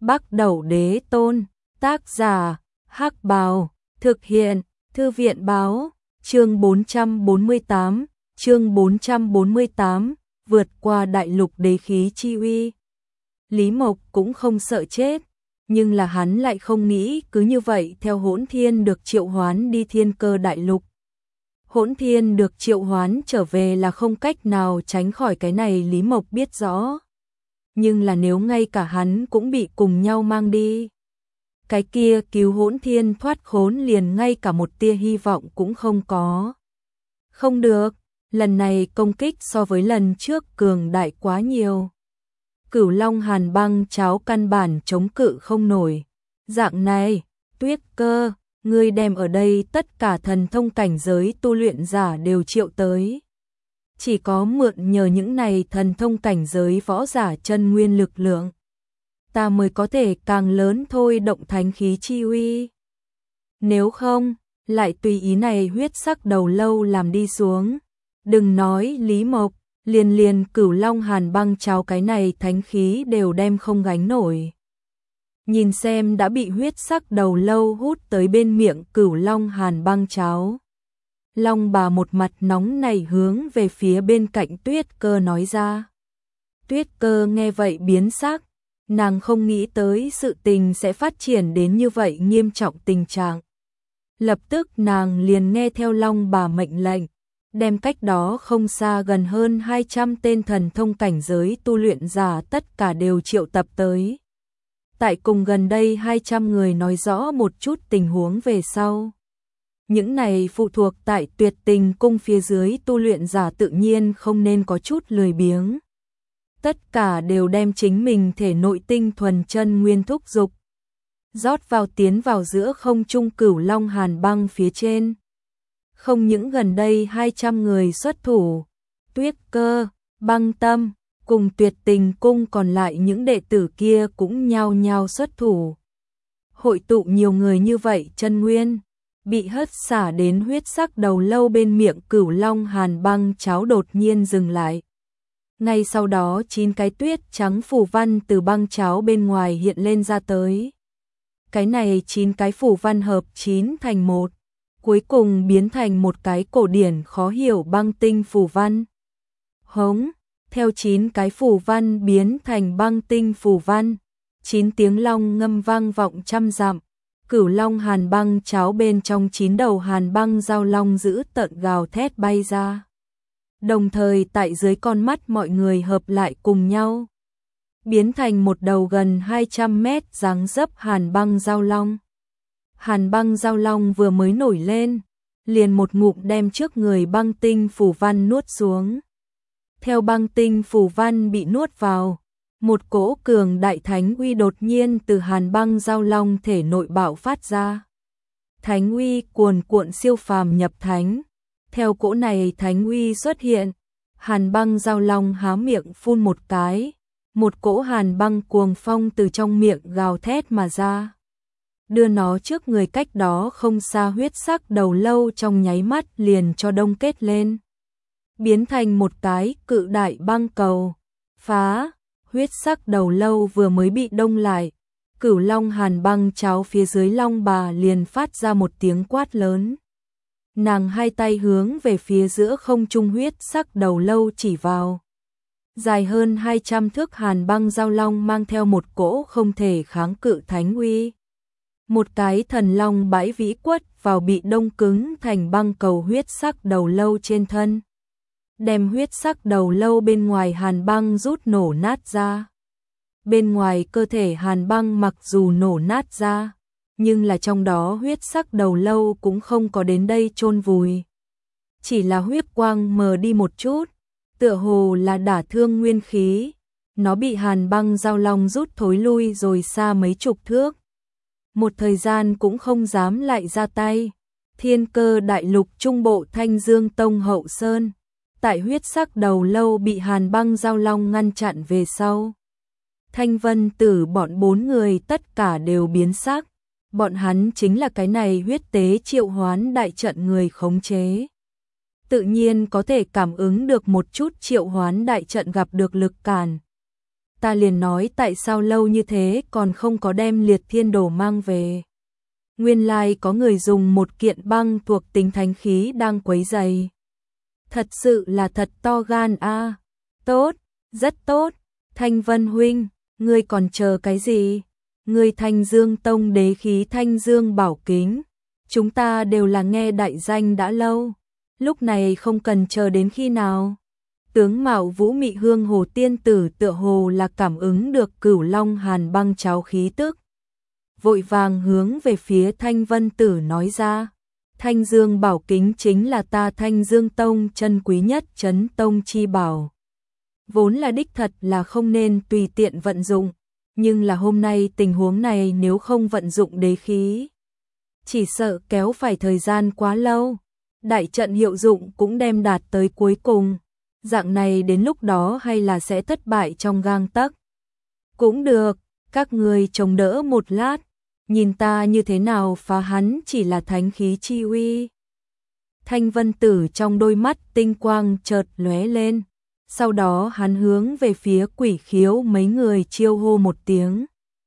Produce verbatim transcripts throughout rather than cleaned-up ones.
Bắc Đẩu Đế Tôn, tác giả, Hắc Bào, thực hiện, Thư viện Báo, chương bốn trăm bốn mươi tám, chương bốn trăm bốn mươi tám, vượt qua đại lục đế khí chi uy. Lý Mộc cũng không sợ chết, nhưng là hắn lại không nghĩ cứ như vậy theo Hỗn Thiên được triệu hoán đi Thiên Cơ đại lục. Hỗn Thiên được triệu hoán trở về là không cách nào tránh khỏi cái này, Lý Mộc biết rõ. Nhưng là nếu ngay cả hắn cũng bị cùng nhau mang đi, cái kia cứu Hỗn Thiên thoát khốn liền ngay cả một tia hy vọng cũng không có. Không được, lần này công kích so với lần trước cường đại quá nhiều. Cửu Long Hàn Băng Cháo căn bản chống cự không nổi. Dạng này, Tuyết Cơ, ngươi đem ở đây tất cả thần thông cảnh giới tu luyện giả đều triệu tới. Chỉ có mượn nhờ những này thần thông cảnh giới võ giả chân nguyên lực lượng, ta mới có thể càng lớn thôi động thánh khí chi uy. Nếu không, lại tùy ý này huyết sắc đầu lâu làm đi xuống. Đừng nói Lý Mộc, liền liền Cửu Long Hàn Băng Cháo cái này thánh khí đều đem không gánh nổi. Nhìn xem đã bị huyết sắc đầu lâu hút tới bên miệng Cửu Long Hàn Băng Cháo, Long bà một mặt nóng nảy hướng về phía bên cạnh Tuyết Cơ nói ra. Tuyết Cơ nghe vậy biến sắc, nàng không nghĩ tới sự tình sẽ phát triển đến như vậy nghiêm trọng tình trạng. Lập tức nàng liền nghe theo Long bà mệnh lệnh, đem cách đó không xa gần hơn hai trăm tên thần thông cảnh giới tu luyện giả tất cả đều triệu tập tới. Tại cùng gần đây hai trăm người nói rõ một chút tình huống về sau. Những này phụ thuộc tại Tuyệt Tình Cung phía dưới tu luyện giả tự nhiên không nên có chút lười biếng. Tất cả đều đem chính mình thể nội tinh thuần chân nguyên thúc dục, rót vào tiến vào giữa không trung Cửu Long Hàn Băng phía trên. Không những gần đây hai trăm người xuất thủ, Tuyết Cơ, Băng Tâm, cùng Tuyệt Tình Cung còn lại những đệ tử kia cũng nhao nhao xuất thủ. Hội tụ nhiều người như vậy chân nguyên, bị hất xả đến huyết sắc đầu lâu bên miệng Cửu Long Hàn Băng Cháo đột nhiên dừng lại. Ngay sau đó chín cái tuyết trắng phù văn từ băng cháo bên ngoài hiện lên ra tới. Cái này chín cái phù văn hợp chín thành một, cuối cùng biến thành một cái cổ điển khó hiểu băng tinh phù văn. Hống, theo chín cái phù văn biến thành băng tinh phù văn, chín tiếng long ngâm vang vọng trăm dặm. Cửu Long Hàn Băng Cháo bên trong chín đầu hàn băng giao long dữ tợn gào thét bay ra. Đồng thời tại dưới con mắt mọi người hợp lại cùng nhau, biến thành một đầu gần hai trăm mét dáng dấp hàn băng giao long. Hàn băng giao long vừa mới nổi lên, liền một ngụm đem trước người băng tinh phù văn nuốt xuống. Theo băng tinh phù văn bị nuốt vào, một cỗ cường đại thánh uy đột nhiên từ hàn băng giao long thể nội bạo phát ra. Thánh uy cuồn cuộn siêu phàm nhập thánh. Theo cỗ này thánh uy xuất hiện, hàn băng giao long há miệng phun một cái, một cỗ hàn băng cuồng phong từ trong miệng gào thét mà ra, đưa nó trước người cách đó không xa huyết sắc đầu lâu trong nháy mắt liền cho đông kết lên, biến thành một cái cự đại băng cầu. Phá, huyết sắc đầu lâu vừa mới bị đông lại, Cửu Long Hàn Băng Cháo phía dưới long bà liền phát ra một tiếng quát lớn. Nàng hai tay hướng về phía giữa không trung huyết sắc đầu lâu chỉ vào. Dài hơn hai trăm thước hàn băng giao long mang theo một cỗ không thể kháng cự thánh uy. Một cái thần long bãi vĩ quất vào bị đông cứng thành băng cầu huyết sắc đầu lâu trên thân. Đem huyết sắc đầu lâu bên ngoài hàn băng rút nổ nát ra. Bên ngoài cơ thể hàn băng mặc dù nổ nát ra, nhưng là trong đó huyết sắc đầu lâu cũng không có đến đây chôn vùi. Chỉ là huyết quang mờ đi một chút, tựa hồ là đả thương nguyên khí. Nó bị hàn băng giao long rút thối lui rồi xa mấy chục thước. Một thời gian cũng không dám lại ra tay. Thiên Cơ đại lục trung bộ Thanh Dương Tông hậu sơn. Tại huyết sắc đầu lâu bị hàn băng giao long ngăn chặn về sau, Thanh Vân Tử bọn bốn người tất cả đều biến sắc. Bọn hắn chính là cái này huyết tế triệu hoán đại trận người khống chế. Tự nhiên có thể cảm ứng được một chút triệu hoán đại trận gặp được lực cản. ta liền nói tại sao lâu như thế còn không có đem liệt thiên đồ mang về. Nguyên lai có người dùng một kiện băng thuộc tính thánh khí đang quấy rầy. Thật sự là thật to gan a. À. Tốt, rất tốt, Thanh Vân huynh, ngươi còn chờ cái gì? Ngươi Thanh Dương Tông đế khí Thanh Dương Bảo Kính, chúng ta đều là nghe đại danh đã lâu, lúc này không cần chờ đến khi nào. Tướng mạo vũ mị hương hồ tiên tử tựa hồ là cảm ứng được Cửu Long Hàn băng cháo khí tức. Vội vàng hướng về phía Thanh Vân Tử nói ra, Thanh Dương Bảo Kính chính là ta Thanh Dương Tông chân quý nhất chấn tông chi bảo. Vốn là đích thật là không nên tùy tiện vận dụng, nhưng là hôm nay tình huống này nếu không vận dụng đế khí, chỉ sợ kéo phải thời gian quá lâu, đại trận hiệu dụng cũng đem đạt tới cuối cùng, dạng này đến lúc đó hay là sẽ thất bại trong gang tấc. Cũng được, các người chống đỡ một lát, nhìn ta như thế nào phá hắn chỉ là thánh khí chi uy. Thanh Vân Tử trong đôi mắt tinh quang chợt lóe lên, sau đó hắn hướng về phía Quỷ Khiếu mấy người chiêu hô một tiếng.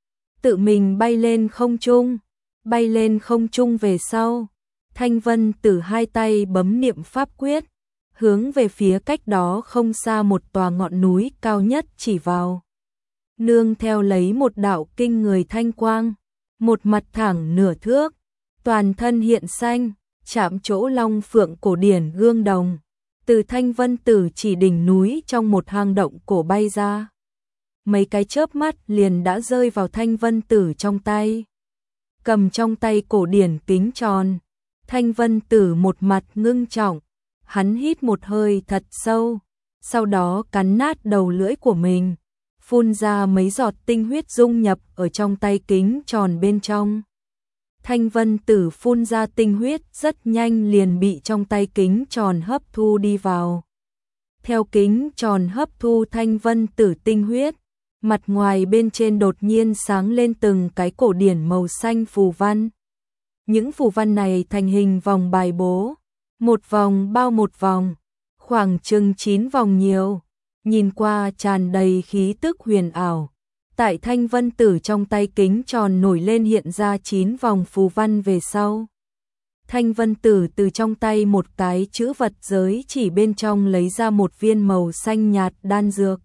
Tự mình bay lên không trung, bay lên không trung về sau, Thanh Vân Tử hai tay bấm niệm pháp quyết, hướng về phía cách đó không xa một tòa ngọn núi cao nhất chỉ vào. Nương theo lấy một đạo kinh người thanh quang, một mặt thẳng nửa thước, toàn thân hiện xanh, chạm chỗ long phượng cổ điển gương đồng, từ Thanh Vân Tử chỉ đỉnh núi trong một hang động cổ bay ra. Mấy cái chớp mắt liền đã rơi vào Thanh Vân Tử trong tay. Cầm trong tay cổ điển kính tròn, Thanh Vân Tử một mặt ngưng trọng, hắn hít một hơi thật sâu, sau đó cắn nát đầu lưỡi của mình, phun ra mấy giọt tinh huyết dung nhập ở trong tay kính tròn bên trong. Thanh Vân Tử phun ra tinh huyết rất nhanh liền bị trong tay kính tròn hấp thu đi vào. Theo kính tròn hấp thu Thanh Vân Tử tinh huyết, mặt ngoài bên trên đột nhiên sáng lên từng cái cổ điển màu xanh phù văn. Những phù văn này thành hình vòng bài bố, một vòng bao một vòng, khoảng chừng chín vòng nhiều, nhìn qua tràn đầy khí tức huyền ảo. Tại Thanh Vân Tử trong tay kính tròn nổi lên hiện ra chín vòng phù văn về sau. Thanh Vân Tử từ trong tay một cái chữ vật giới chỉ bên trong lấy ra một viên màu xanh nhạt đan dược.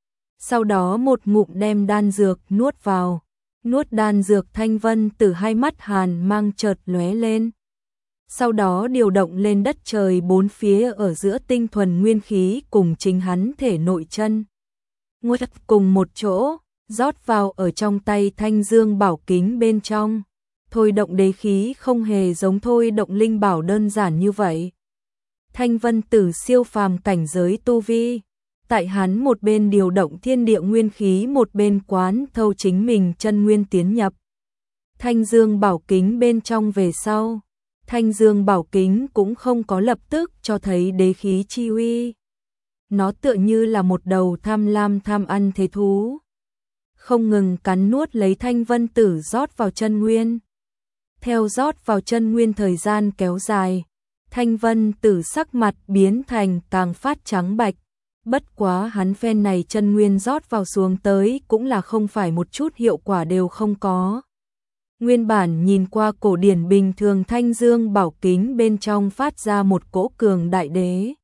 Sau đó một ngụm đem đan dược nuốt vào. Nuốt đan dược Thanh Vân Tử hai mắt hàn mang chợt lóe lên. Sau đó điều động lên đất trời bốn phía ở giữa tinh thuần nguyên khí cùng chính hắn thể nội chân. Ngôi cùng một chỗ, rót vào ở trong tay Thanh Dương Bảo Kính bên trong. Thôi động đế khí không hề giống thôi động linh bảo đơn giản như vậy. Thanh Vân Tử siêu phàm cảnh giới tu vi, tại hắn một bên điều động thiên địa nguyên khí một bên quán thâu chính mình chân nguyên tiến nhập. Thanh Dương Bảo Kính bên trong về sau, Thanh Dương Bảo Kính cũng không có lập tức cho thấy đế khí chi uy. Nó tựa như là một đầu tham lam tham ăn thế thú, không ngừng cắn nuốt lấy Thanh Vân Tử rót vào chân nguyên. Theo rót vào chân nguyên thời gian kéo dài, Thanh Vân Tử sắc mặt biến thành càng phát trắng bạch. Bất quá hắn phen này chân nguyên rót vào xuống tới cũng là không phải một chút hiệu quả đều không có. Nguyên bản nhìn qua cổ điển bình thường Thanh Dương Bảo Kính bên trong phát ra một cỗ cường đại đế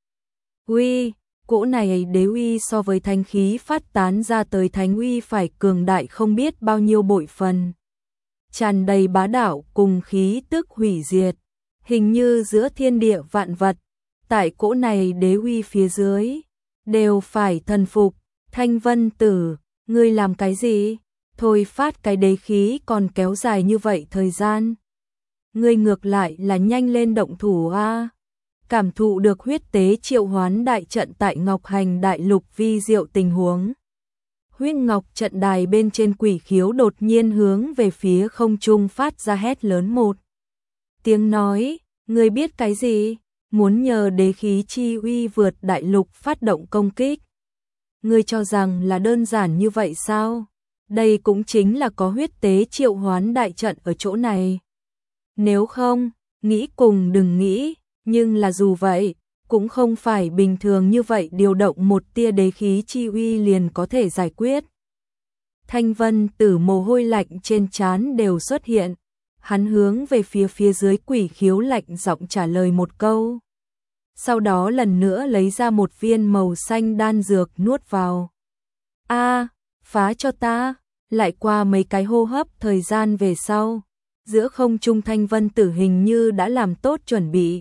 uy, cỗ này đế uy so với thanh khí phát tán ra tới thánh uy phải cường đại không biết bao nhiêu bội phần. Tràn đầy bá đạo cùng khí tức hủy diệt, hình như giữa thiên địa vạn vật, tại cỗ này đế uy phía dưới, đều phải thần phục. Thanh Vân Tử, ngươi làm cái gì? Thôi phát cái đế khí còn kéo dài như vậy thời gian. Ngươi ngược lại là nhanh lên động thủ a. Cảm thụ được huyết tế triệu hoán đại trận tại Ngọc Hành Đại Lục vi diệu tình huống. Huyết Ngọc trận đài bên trên Quỷ Khiếu đột nhiên hướng về phía không trung phát ra hét lớn một tiếng nói, ngươi biết cái gì? Muốn nhờ đế khí chi uy vượt đại lục phát động công kích. Ngươi cho rằng là đơn giản như vậy sao? Đây cũng chính là có huyết tế triệu hoán đại trận ở chỗ này. Nếu không, nghĩ cùng đừng nghĩ, nhưng là dù vậy, cũng không phải bình thường như vậy điều động một tia đế khí chi uy liền có thể giải quyết. Thanh Vân Tử mồ hôi lạnh trên trán đều xuất hiện, hắn hướng về phía phía dưới Quỷ Khiếu lạnh giọng trả lời một câu. Sau đó lần nữa lấy ra một viên màu xanh đan dược nuốt vào. A, phá cho ta, lại qua mấy cái hô hấp thời gian về sau, giữa không trung Thanh Vân Tử hình như đã làm tốt chuẩn bị.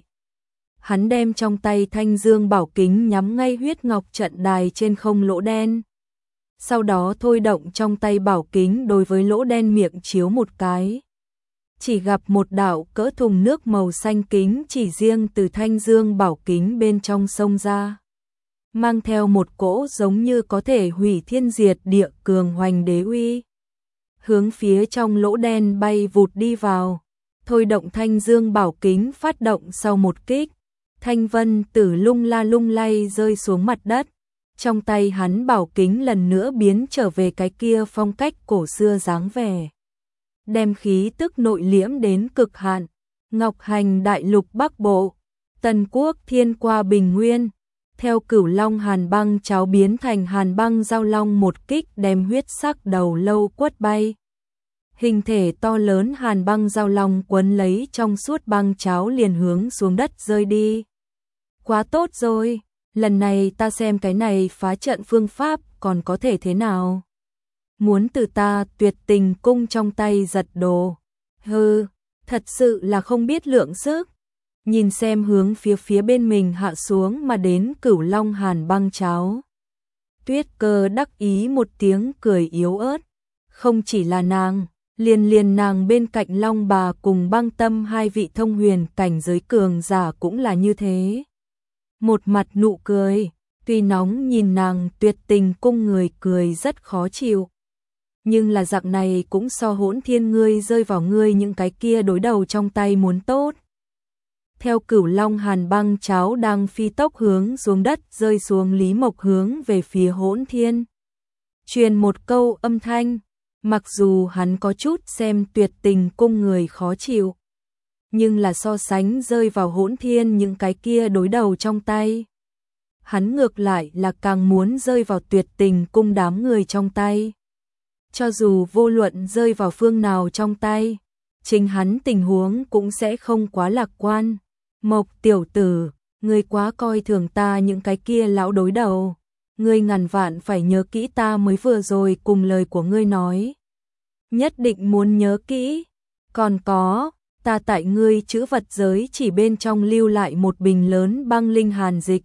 Hắn đem trong tay Thanh Dương Bảo Kính nhắm ngay huyết ngọc trận đài trên không lỗ đen. Sau đó thôi động trong tay bảo kính đối với lỗ đen miệng chiếu một cái. Chỉ gặp một đạo cỡ thùng nước màu xanh kính chỉ riêng từ Thanh Dương Bảo Kính bên trong sông ra. Mang theo một cỗ giống như có thể hủy thiên diệt địa cường hoành đế uy. Hướng phía trong lỗ đen bay vụt đi vào. Thôi động Thanh Dương Bảo Kính phát động sau một kích. Thanh Vân Tử lung la lung lay rơi xuống mặt đất. Trong tay hắn bảo kính lần nữa biến trở về cái kia phong cách cổ xưa dáng vẻ. Đem khí tức nội liễm đến cực hạn. Ngọc Hành Đại Lục Bắc Bộ, Tần Quốc Thiên qua Bình Nguyên. Theo Cửu Long Hàn Băng cháo biến thành Hàn Băng Giao Long một kích đem huyết sắc đầu lâu quất bay. Hình thể to lớn Hàn Băng Giao Long quấn lấy trong suốt băng cháo liền hướng xuống đất rơi đi. Quá tốt rồi, lần này ta xem cái này phá trận phương pháp còn có thể thế nào. Muốn từ ta Tuyệt Tình Cung trong tay giật đồ. Hừ, thật sự là không biết lượng sức. Nhìn xem hướng phía phía bên mình hạ xuống mà đến Cửu Long Hàn Băng cháo. Tuyết Cơ đắc ý một tiếng cười yếu ớt. Không chỉ là nàng, liền liền nàng bên cạnh Long Bà cùng Băng Tâm hai vị thông huyền cảnh giới cường giả cũng là như thế. Một mặt nụ cười, tuy nóng nhìn nàng Tuyệt Tình Cung người cười rất khó chịu. Nhưng là dạng này cũng so Hỗn Thiên ngươi rơi vào ngươi những cái kia đối đầu trong tay muốn tốt. Theo Cửu Long Hàn Băng cháo đang phi tốc hướng xuống đất rơi xuống, Lý Mộc hướng về phía Hỗn Thiên. Truyền một câu âm thanh, mặc dù hắn có chút xem Tuyệt Tình Cung người khó chịu. Nhưng là so sánh rơi vào Hỗn Thiên những cái kia đối đầu trong tay. Hắn ngược lại là càng muốn rơi vào Tuyệt Tình Cung đám người trong tay. Cho dù vô luận rơi vào phương nào trong tay, chính hắn tình huống cũng sẽ không quá lạc quan. Mộc tiểu tử, ngươi quá coi thường ta những cái kia lão đối đầu. Ngươi ngàn vạn phải nhớ kỹ ta mới vừa rồi cùng lời của ngươi nói. Nhất định muốn nhớ kỹ. Còn có, ta tại ngươi chữ vật giới chỉ bên trong lưu lại một bình lớn băng linh hàn dịch.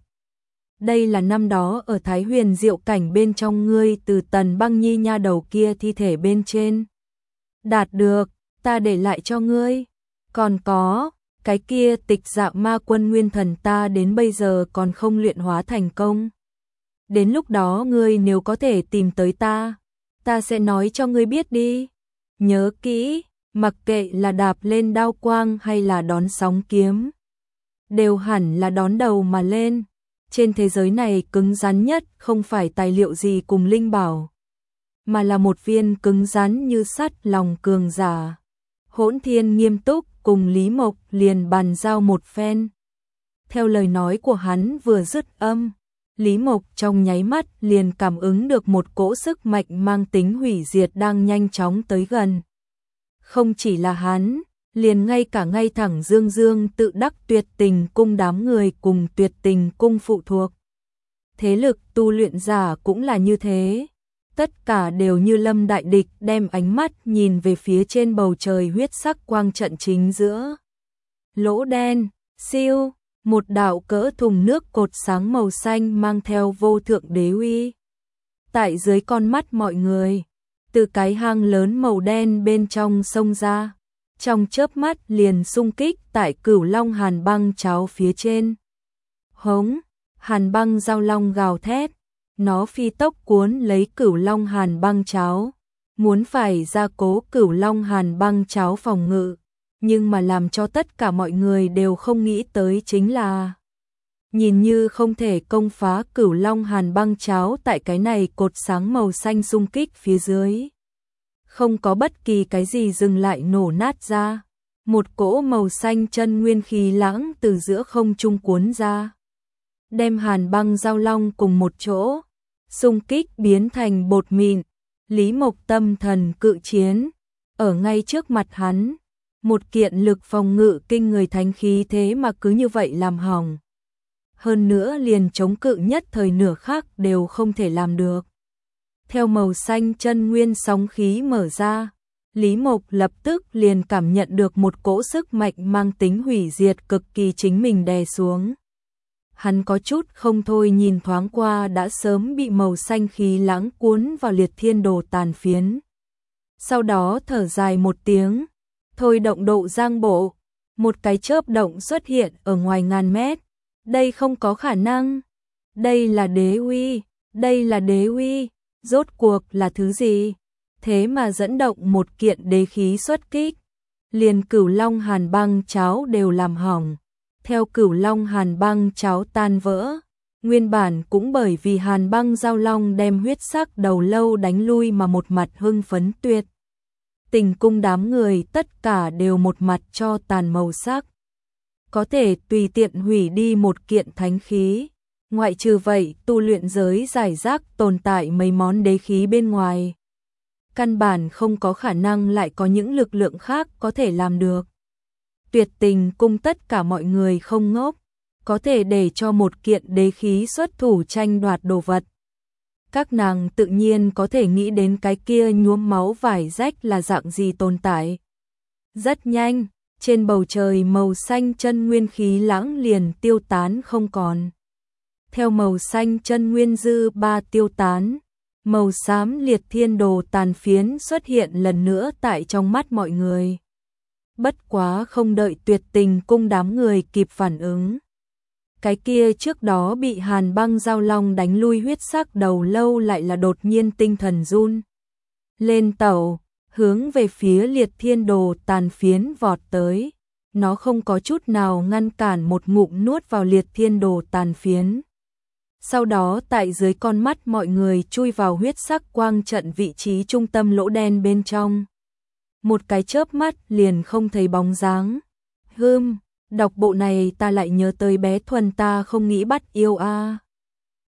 Đây là năm đó ở Thái Huyền Diệu Cảnh bên trong ngươi từ Tần Băng Nhi nha đầu kia thi thể bên trên. Đạt được, ta để lại cho ngươi. Còn có, cái kia Tịch Dạ Ma Quân Nguyên Thần ta đến bây giờ còn không luyện hóa thành công. Đến lúc đó ngươi nếu có thể tìm tới ta, ta sẽ nói cho ngươi biết đi. Nhớ kỹ, mặc kệ là đạp lên đao quang hay là đón sóng kiếm, đều hẳn là đón đầu mà lên. Trên thế giới này cứng rắn nhất không phải tài liệu gì cùng linh bảo, mà là một viên cứng rắn như sắt lòng cường giả. Hỗn Thiên nghiêm túc cùng Lý Mộc liền bàn giao một phen. Theo lời nói của hắn vừa dứt âm, Lý Mộc trong nháy mắt liền cảm ứng được một cỗ sức mạnh mang tính hủy diệt đang nhanh chóng tới gần. Không chỉ là hắn, liền ngay cả ngay thẳng Dương Dương tự đắc Tuyệt Tình Cung đám người cùng Tuyệt Tình Cung phụ thuộc. Thế lực tu luyện giả cũng là như thế. Tất cả đều như lâm đại địch đem ánh mắt nhìn về phía trên bầu trời huyết sắc quang trận chính giữa. Lỗ đen, siêu, một đạo cỡ thùng nước cột sáng màu xanh mang theo vô thượng đế uy. Tại dưới con mắt mọi người, từ cái hang lớn màu đen bên trong sông ra. Trong chớp mắt liền xung kích tại Cửu Long Hàn Băng cháo phía trên. Hống, Hàn Băng Giao Long gào thét, nó phi tốc cuốn lấy Cửu Long Hàn Băng cháo, muốn phải ra cố Cửu Long Hàn Băng cháo phòng ngự, nhưng mà làm cho tất cả mọi người đều không nghĩ tới chính là nhìn như không thể công phá Cửu Long Hàn Băng cháo tại cái này cột sáng màu xanh xung kích phía dưới. Không có bất kỳ cái gì dừng lại nổ nát ra. Một cỗ màu xanh chân nguyên khí lãng từ giữa không trung cuốn ra. Đem Hàn Băng Giao Long cùng một chỗ, xung kích biến thành bột mịn. Lý Mộc tâm thần cự chiến, ở ngay trước mặt hắn, một kiện lực phòng ngự kinh người thánh khí thế mà cứ như vậy làm hỏng. Hơn nữa liền chống cự nhất thời nửa khắc đều không thể làm được. Theo màu xanh chân nguyên sóng khí mở ra, Lý Mộc lập tức liền cảm nhận được một cỗ sức mạnh mang tính hủy diệt cực kỳ chính mình đè xuống. Hắn có chút không thôi nhìn thoáng qua đã sớm bị màu xanh khí lãng cuốn vào liệt thiên đồ tàn phiến. Sau đó thở dài một tiếng, thôi động độ giang bộ, một cái chớp động xuất hiện ở ngoài ngàn mét. Đây không có khả năng, đây là đế uy, đây là đế uy, rốt cuộc là thứ gì? Thế mà dẫn động một kiện đế khí xuất kích, liền Cửu Long Hàn Băng cháo đều làm hỏng. Theo Cửu Long Hàn Băng cháo tan vỡ, nguyên bản cũng bởi vì Hàn Băng giao long đem huyết sắc đầu lâu đánh lui mà một mặt hưng phấn tuyệt. Tình cung đám người tất cả đều một mặt cho tàn màu sắc. Có thể tùy tiện hủy đi một kiện thánh khí. Ngoại trừ vậy, tu luyện giới giải rác tồn tại mấy món đế khí bên ngoài. Căn bản không có khả năng lại có những lực lượng khác có thể làm được. Tuyệt tình cung tất cả mọi người không ngốc, có thể để cho một kiện đế khí xuất thủ tranh đoạt đồ vật. Các nàng tự nhiên có thể nghĩ đến cái kia nhuốm máu vải rách là dạng gì tồn tại. Rất nhanh, trên bầu trời màu xanh chân nguyên khí lãng liền tiêu tán không còn. Theo màu xanh chân nguyên dư ba tiêu tán, màu xám liệt thiên đồ tàn phiến xuất hiện lần nữa tại trong mắt mọi người. Bất quá không đợi tuyệt tình cung đám người kịp phản ứng. Cái kia trước đó bị Hàn Băng giao long đánh lui huyết sắc đầu lâu lại là đột nhiên tinh thần run. Lên tàu, hướng về phía liệt thiên đồ tàn phiến vọt tới. Nó không có chút nào ngăn cản một ngụm nuốt vào liệt thiên đồ tàn phiến. Sau đó tại dưới con mắt mọi người chui vào huyết sắc quang trận vị trí trung tâm lỗ đen bên trong. Một cái chớp mắt liền không thấy bóng dáng. Hừm, đọc bộ này ta lại nhớ tới bé Thuần ta không nghĩ bắt yêu a. À.